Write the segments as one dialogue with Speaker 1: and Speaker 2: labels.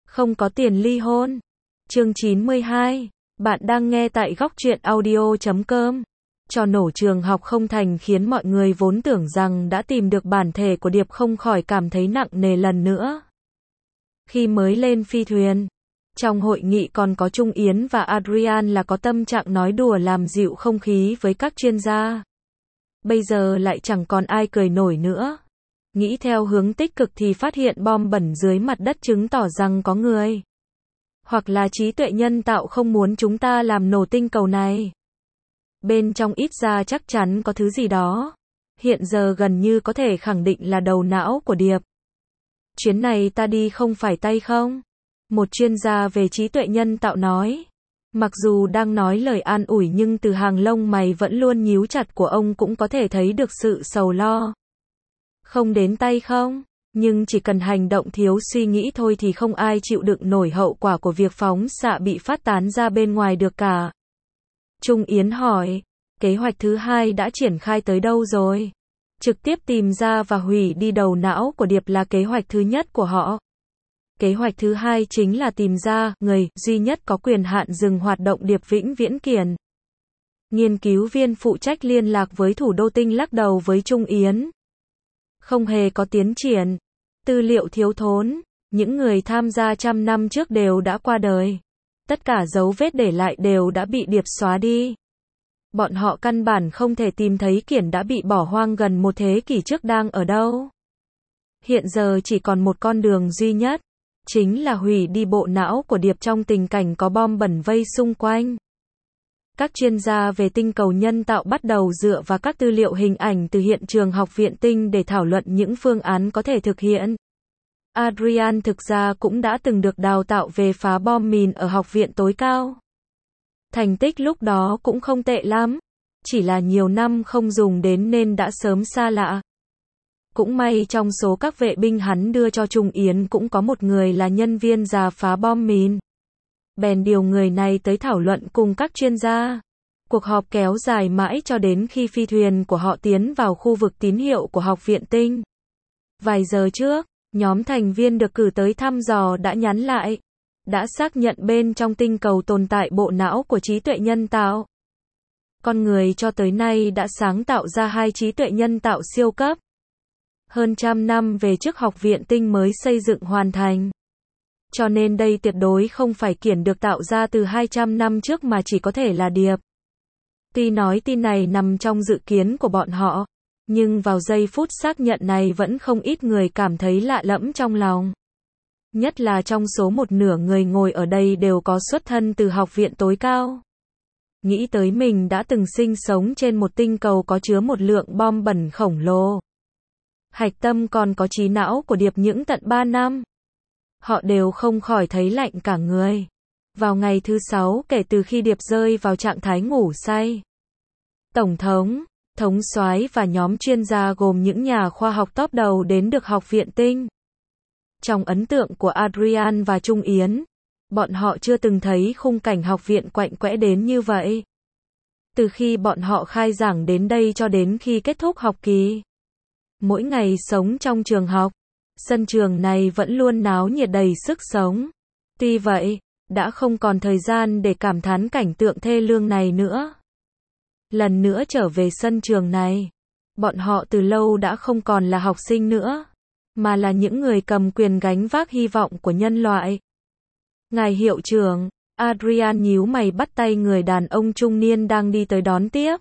Speaker 1: Không có tiền ly hôn. Chương 92. Bạn đang nghe tại góc truyện audio.com. Trò nổ trường học không thành khiến mọi người vốn tưởng rằng đã tìm được bản thể của Điệp không khỏi cảm thấy nặng nề lần nữa. Khi mới lên phi thuyền, trong hội nghị còn có Trung Yến và Adrian là có tâm trạng nói đùa làm dịu không khí với các chuyên gia. Bây giờ lại chẳng còn ai cười nổi nữa. Nghĩ theo hướng tích cực thì phát hiện bom bẩn dưới mặt đất chứng tỏ rằng có người hoặc là trí tuệ nhân tạo không muốn chúng ta làm nổ tinh cầu này. Bên trong ít ra chắc chắn có thứ gì đó. Hiện giờ gần như có thể khẳng định là đầu não của Điệp. Chuyến này ta đi không phải tay không? Một chuyên gia về trí tuệ nhân tạo nói. Mặc dù đang nói lời an ủi nhưng từ hàng lông mày vẫn luôn nhíu chặt của ông cũng có thể thấy được sự sầu lo. Không đến tay không? Nhưng chỉ cần hành động thiếu suy nghĩ thôi thì không ai chịu đựng nổi hậu quả của việc phóng xạ bị phát tán ra bên ngoài được cả. Trung Yến hỏi, kế hoạch thứ hai đã triển khai tới đâu rồi? Trực tiếp tìm ra và hủy đi đầu não của Điệp là kế hoạch thứ nhất của họ. Kế hoạch thứ hai chính là tìm ra người duy nhất có quyền hạn dừng hoạt động Điệp vĩnh viễn kiển. Nghiên cứu viên phụ trách liên lạc với thủ đô Tinh lắc đầu với Trung Yến. Không hề có tiến triển. Tư liệu thiếu thốn. Những người tham gia trăm năm trước đều đã qua đời. Tất cả dấu vết để lại đều đã bị Điệp xóa đi. Bọn họ căn bản không thể tìm thấy kiển đã bị bỏ hoang gần một thế kỷ trước đang ở đâu. Hiện giờ chỉ còn một con đường duy nhất. Chính là hủy đi bộ não của Điệp trong tình cảnh có bom bẩn vây xung quanh. Các chuyên gia về tinh cầu nhân tạo bắt đầu dựa vào các tư liệu hình ảnh từ hiện trường Học viện Tinh để thảo luận những phương án có thể thực hiện. Adrian thực ra cũng đã từng được đào tạo về phá bom mìn ở học viện tối cao. Thành tích lúc đó cũng không tệ lắm, chỉ là nhiều năm không dùng đến nên đã sớm xa lạ. Cũng may trong số các vệ binh hắn đưa cho Trung Yến cũng có một người là nhân viên già phá bom mìn. Bèn điều người này tới thảo luận cùng các chuyên gia. Cuộc họp kéo dài mãi cho đến khi phi thuyền của họ tiến vào khu vực tín hiệu của Học viện Tinh. Vài giờ trước, nhóm thành viên được cử tới thăm dò đã nhắn lại. Đã xác nhận bên trong tinh cầu tồn tại bộ não của trí tuệ nhân tạo. Con người cho tới nay đã sáng tạo ra hai trí tuệ nhân tạo siêu cấp. Hơn trăm năm về trước Học viện Tinh mới xây dựng hoàn thành. Cho nên đây tuyệt đối không phải kiển được tạo ra từ 200 năm trước mà chỉ có thể là Điệp. Tuy nói tin này nằm trong dự kiến của bọn họ, nhưng vào giây phút xác nhận này vẫn không ít người cảm thấy lạ lẫm trong lòng. Nhất là trong số một nửa người ngồi ở đây đều có xuất thân từ học viện tối cao. Nghĩ tới mình đã từng sinh sống trên một tinh cầu có chứa một lượng bom bẩn khổng lồ. Hạch tâm còn có trí não của Điệp những tận 3 năm. Họ đều không khỏi thấy lạnh cả người. Vào ngày thứ 6 kể từ khi Điệp rơi vào trạng thái ngủ say, Tổng thống, thống soái và nhóm chuyên gia gồm những nhà khoa học top đầu đến được Học viện Tinh. Trong ấn tượng của Adrian và Trung Yến, bọn họ chưa từng thấy khung cảnh học viện quạnh quẽ đến như vậy. Từ khi bọn họ khai giảng đến đây cho đến khi kết thúc học kỳ, mỗi ngày sống trong trường học, sân trường này vẫn luôn náo nhiệt đầy sức sống. Tuy vậy, đã không còn thời gian để cảm thán cảnh tượng thê lương này nữa. Lần nữa trở về sân trường này, bọn họ từ lâu đã không còn là học sinh nữa, mà là những người cầm quyền gánh vác hy vọng của nhân loại. Ngài hiệu trưởng, Adrian nhíu mày bắt tay người đàn ông trung niên đang đi tới đón tiếp.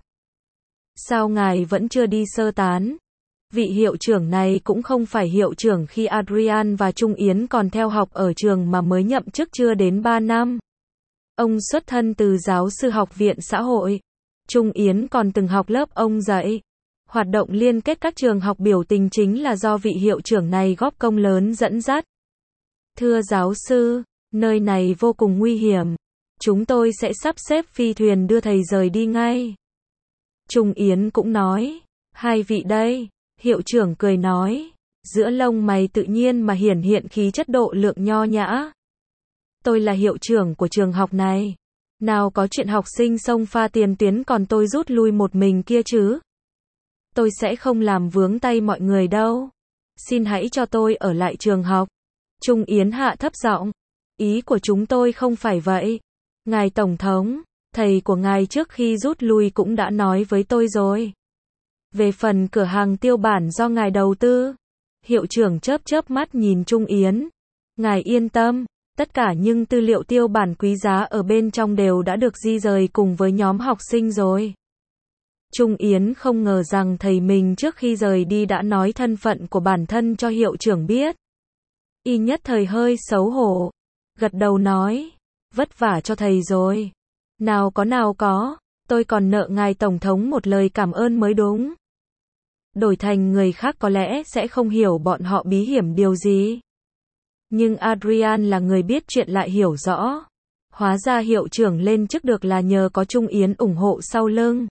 Speaker 1: Sao ngài vẫn chưa đi sơ tán? Vị hiệu trưởng này cũng không phải hiệu trưởng khi Adrian và Trung Yến còn theo học ở trường mà mới nhậm chức chưa đến 3 năm. Ông xuất thân từ giáo sư học viện xã hội. Trung Yến còn từng học lớp ông dạy. Hoạt động liên kết các trường học biểu tình chính là do vị hiệu trưởng này góp công lớn dẫn dắt. Thưa giáo sư, nơi này vô cùng nguy hiểm. Chúng tôi sẽ sắp xếp phi thuyền đưa thầy rời đi ngay. Trung Yến cũng nói, hai vị đây. Hiệu trưởng cười nói, giữa lông mày tự nhiên mà hiển hiện khí chất độ lượng nho nhã. Tôi là hiệu trưởng của trường học này. Nào có chuyện học sinh xông pha tiền tuyến còn tôi rút lui một mình kia chứ. Tôi sẽ không làm vướng tay mọi người đâu. Xin hãy cho tôi ở lại trường học. Trung Yến hạ thấp giọng. Ý của chúng tôi không phải vậy. Ngài Tổng thống, thầy của ngài trước khi rút lui cũng đã nói với tôi rồi. Về phần cửa hàng tiêu bản do ngài đầu tư. Hiệu trưởng chớp chớp mắt nhìn Trung Yến. Ngài yên tâm, tất cả những tư liệu tiêu bản quý giá ở bên trong đều đã được di rời cùng với nhóm học sinh rồi. Trung Yến không ngờ rằng thầy mình trước khi rời đi đã nói thân phận của bản thân cho hiệu trưởng biết. Y nhất thời hơi xấu hổ. Gật đầu nói, vất vả cho thầy rồi. Nào có, tôi còn nợ ngài Tổng thống một lời cảm ơn mới đúng. Đổi thành người khác có lẽ sẽ không hiểu bọn họ bí hiểm điều gì. Nhưng Adrian là người biết chuyện lại hiểu rõ. Hóa ra hiệu trưởng lên chức được là nhờ có Trung Yến ủng hộ sau lưng.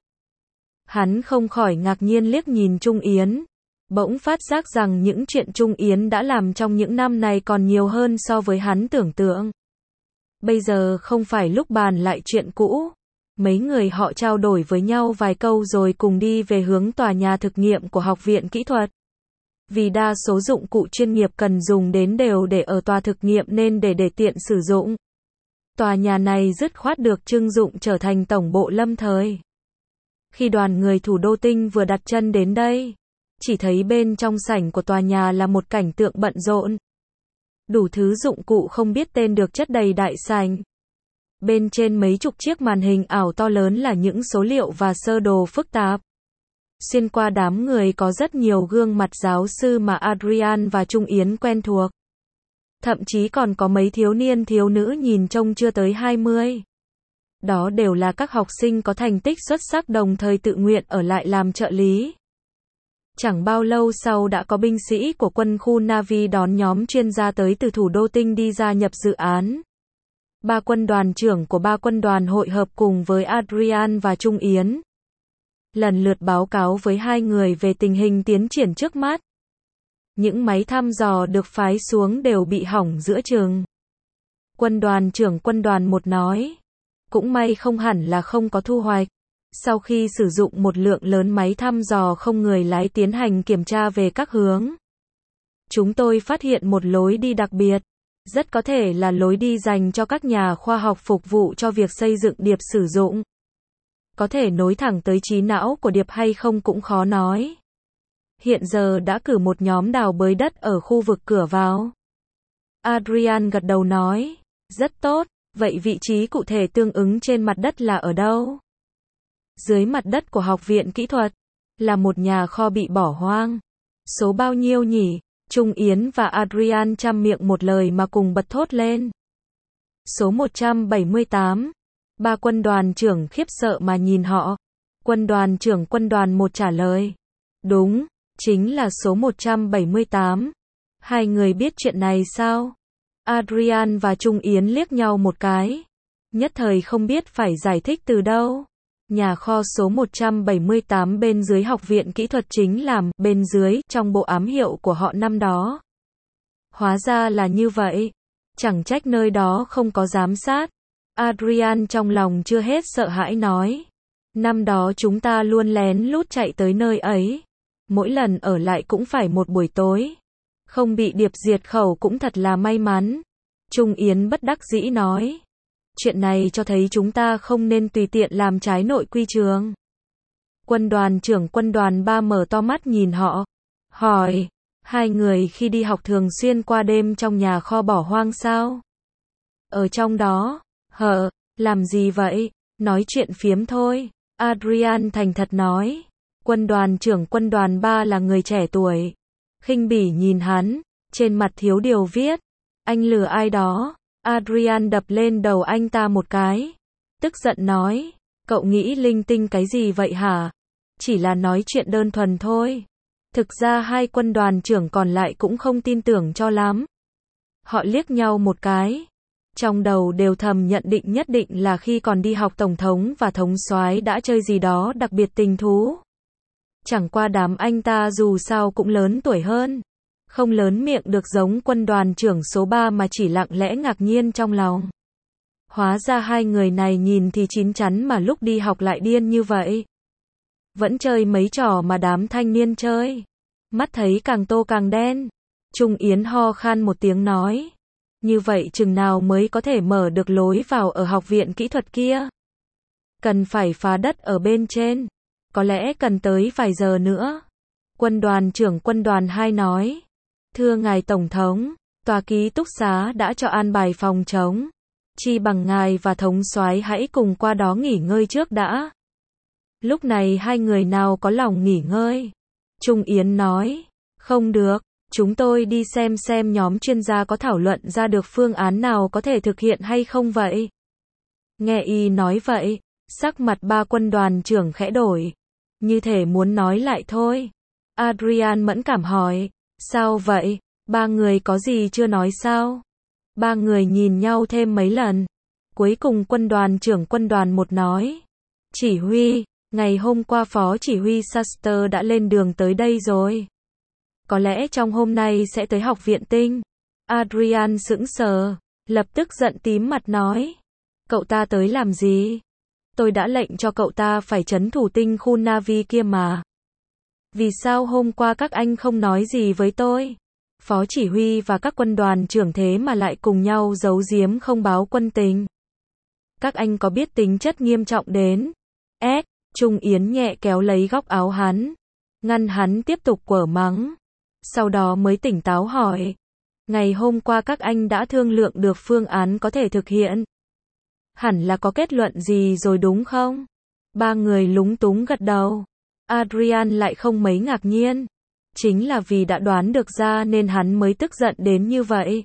Speaker 1: Hắn không khỏi ngạc nhiên liếc nhìn Trung Yến. Bỗng phát giác rằng những chuyện Trung Yến đã làm trong những năm này còn nhiều hơn so với hắn tưởng tượng. Bây giờ không phải lúc bàn lại chuyện cũ. Mấy người họ trao đổi với nhau vài câu rồi cùng đi về hướng tòa nhà thực nghiệm của Học viện Kỹ thuật. Vì đa số dụng cụ chuyên nghiệp cần dùng đến đều để ở tòa thực nghiệm nên để tiện sử dụng. Tòa nhà này dứt khoát được trưng dụng trở thành tổng bộ lâm thời. Khi đoàn người thủ đô tinh vừa đặt chân đến đây, chỉ thấy bên trong sảnh của tòa nhà là một cảnh tượng bận rộn. Đủ thứ dụng cụ không biết tên được chất đầy đại sảnh. Bên trên mấy chục chiếc màn hình ảo to lớn là những số liệu và sơ đồ phức tạp. Xuyên qua đám người có rất nhiều gương mặt giáo sư mà Adrian và Trung Yến quen thuộc. Thậm chí còn có mấy thiếu niên thiếu nữ nhìn trông chưa tới 20. Đó đều là các học sinh có thành tích xuất sắc đồng thời tự nguyện ở lại làm trợ lý. Chẳng bao lâu sau đã có binh sĩ của quân khu Navy đón nhóm chuyên gia tới từ thủ đô tinh đi gia nhập dự án. 3 quân đoàn trưởng của 3 quân đoàn hội hợp cùng với Adrian và Trung Yến. Lần lượt báo cáo với hai người về tình hình tiến triển trước mắt. Những máy thăm dò được phái xuống đều bị hỏng giữa chừng. Quân đoàn trưởng quân đoàn 1 nói. Cũng may không hẳn là không có thu hoạch. Sau khi sử dụng một lượng lớn máy thăm dò không người lái tiến hành kiểm tra về các hướng. Chúng tôi phát hiện một lối đi đặc biệt. Rất có thể là lối đi dành cho các nhà khoa học phục vụ cho việc xây dựng điệp sử dụng. Có thể nối thẳng tới trí não của điệp hay không cũng khó nói. Hiện giờ đã cử một nhóm đào bới đất ở khu vực cửa vào. Adrian gật đầu nói, rất tốt, vậy vị trí cụ thể tương ứng trên mặt đất là ở đâu? Dưới mặt đất của Học viện Kỹ thuật, là một nhà kho bị bỏ hoang. Số bao nhiêu nhỉ? Trung Yến và Adrian chăm miệng một lời mà cùng bật thốt lên. Số 178. 3 quân đoàn trưởng khiếp sợ mà nhìn họ. Quân đoàn trưởng quân đoàn 1 trả lời. Đúng, chính là số 178. Hai người biết chuyện này sao? Adrian và Trung Yến liếc nhau một cái. Nhất thời không biết phải giải thích từ đâu. Nhà kho số 178 bên dưới Học viện Kỹ thuật chính là bên dưới trong bộ ám hiệu của họ năm đó. Hóa ra là như vậy. Chẳng trách nơi đó không có giám sát. Adrian trong lòng chưa hết sợ hãi nói. Năm đó chúng ta luôn lén lút chạy tới nơi ấy. Mỗi lần ở lại cũng phải một buổi tối. Không bị điệp diệt khẩu cũng thật là may mắn. Trung Yến bất đắc dĩ nói. Chuyện này cho thấy chúng ta không nên tùy tiện làm trái nội quy trường. Quân đoàn trưởng quân đoàn 3 mở to mắt nhìn họ. Hỏi, hai người khi đi học thường xuyên qua đêm trong nhà kho bỏ hoang sao? Ở trong đó, làm gì vậy? Nói chuyện phiếm thôi. Adrian thành thật nói. Quân đoàn trưởng quân đoàn 3 là người trẻ tuổi. Khinh bỉ nhìn hắn, trên mặt thiếu điều viết. Anh lừa ai đó? Adrian đập lên đầu anh ta một cái. Tức giận nói, cậu nghĩ linh tinh cái gì vậy hả? Chỉ là nói chuyện đơn thuần thôi. Thực ra hai quân đoàn trưởng còn lại cũng không tin tưởng cho lắm. Họ liếc nhau một cái. Trong đầu đều thầm nhận định nhất định là khi còn đi học tổng thống và thống soái đã chơi gì đó đặc biệt tình thú. Chẳng qua đám anh ta dù sao cũng lớn tuổi hơn. Không lớn miệng được giống quân đoàn trưởng số 3 mà chỉ lặng lẽ ngạc nhiên trong lòng. Hóa ra hai người này nhìn thì chín chắn mà lúc đi học lại điên như vậy. Vẫn chơi mấy trò mà đám thanh niên chơi. Mắt thấy càng tô càng đen. Trung Yến ho khan một tiếng nói. Như vậy chừng nào mới có thể mở được lối vào ở học viện kỹ thuật kia? Cần phải phá đất ở bên trên. Có lẽ cần tới vài giờ nữa. Quân đoàn trưởng quân đoàn 2 nói. Thưa ngài Tổng thống, tòa ký túc xá đã cho an bài phòng trống. Chi bằng ngài và thống soái hãy cùng qua đó nghỉ ngơi trước đã. Lúc này hai người nào có lòng nghỉ ngơi? Trung Yến nói. Không được, chúng tôi đi xem nhóm chuyên gia có thảo luận ra được phương án nào có thể thực hiện hay không vậy. Nghe y nói vậy, sắc mặt ba quân đoàn trưởng khẽ đổi. Như thể muốn nói lại thôi. Adrian mẫn cảm hỏi. Sao vậy? Ba người có gì chưa nói sao? Ba người nhìn nhau thêm mấy lần. Cuối cùng quân đoàn trưởng quân đoàn 1 nói. Chỉ huy, ngày hôm qua phó chỉ huy Suster đã lên đường tới đây rồi. Có lẽ trong hôm nay sẽ tới học viện tinh. Adrian sững sờ, lập tức giận tím mặt nói. Cậu ta tới làm gì? Tôi đã lệnh cho cậu ta phải trấn thủ tinh khu Navi kia mà. Vì sao hôm qua các anh không nói gì với tôi? Phó chỉ huy và các quân đoàn trưởng thế mà lại cùng nhau giấu giếm không báo quân tình. Các anh có biết tính chất nghiêm trọng đến? Trung Yến nhẹ kéo lấy góc áo hắn, ngăn hắn tiếp tục quở mắng. Sau đó mới tỉnh táo hỏi. Ngày hôm qua các anh đã thương lượng được phương án có thể thực hiện. Hẳn là có kết luận gì rồi đúng không? Ba người lúng túng gật đầu. Adrian lại không mấy ngạc nhiên. Chính là vì đã đoán được ra nên hắn mới tức giận đến như vậy.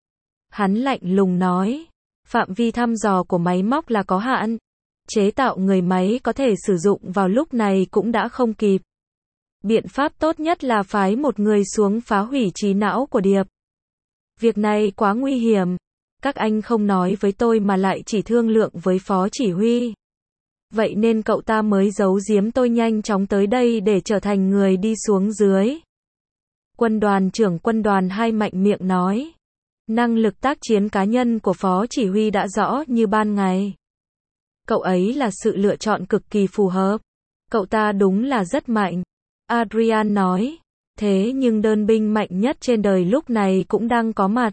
Speaker 1: Hắn lạnh lùng nói. Phạm vi thăm dò của máy móc là có hạn. Chế tạo người máy có thể sử dụng vào lúc này cũng đã không kịp. Biện pháp tốt nhất là phái một người xuống phá hủy trí não của Điệp. Việc này quá nguy hiểm. Các anh không nói với tôi mà lại chỉ thương lượng với phó chỉ huy. Vậy nên cậu ta mới giấu giếm tôi nhanh chóng tới đây để trở thành người đi xuống dưới. Quân đoàn trưởng quân đoàn 2 mạnh miệng nói. Năng lực tác chiến cá nhân của phó chỉ huy đã rõ như ban ngày. Cậu ấy là sự lựa chọn cực kỳ phù hợp. Cậu ta đúng là rất mạnh. Adrian nói. Thế nhưng đơn binh mạnh nhất trên đời lúc này cũng đang có mặt.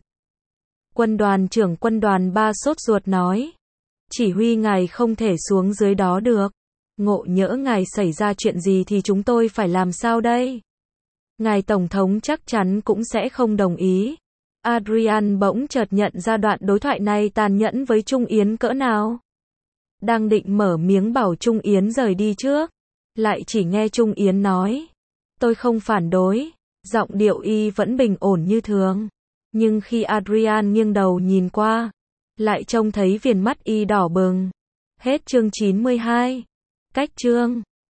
Speaker 1: Quân đoàn trưởng quân đoàn 3 sốt ruột nói. Chỉ huy ngài không thể xuống dưới đó được. Ngộ nhỡ ngài xảy ra chuyện gì thì chúng tôi phải làm sao đây? Ngài Tổng thống chắc chắn cũng sẽ không đồng ý. Adrian bỗng chợt nhận ra đoạn đối thoại này tàn nhẫn với Trung Yến cỡ nào. Đang định mở miếng bảo Trung Yến rời đi trước. Lại chỉ nghe Trung Yến nói. Tôi không phản đối. Giọng điệu y vẫn bình ổn như thường. Nhưng khi Adrian nghiêng đầu nhìn qua, lại trông thấy viền mắt y đỏ bừng. Hết chương 92. Cách chương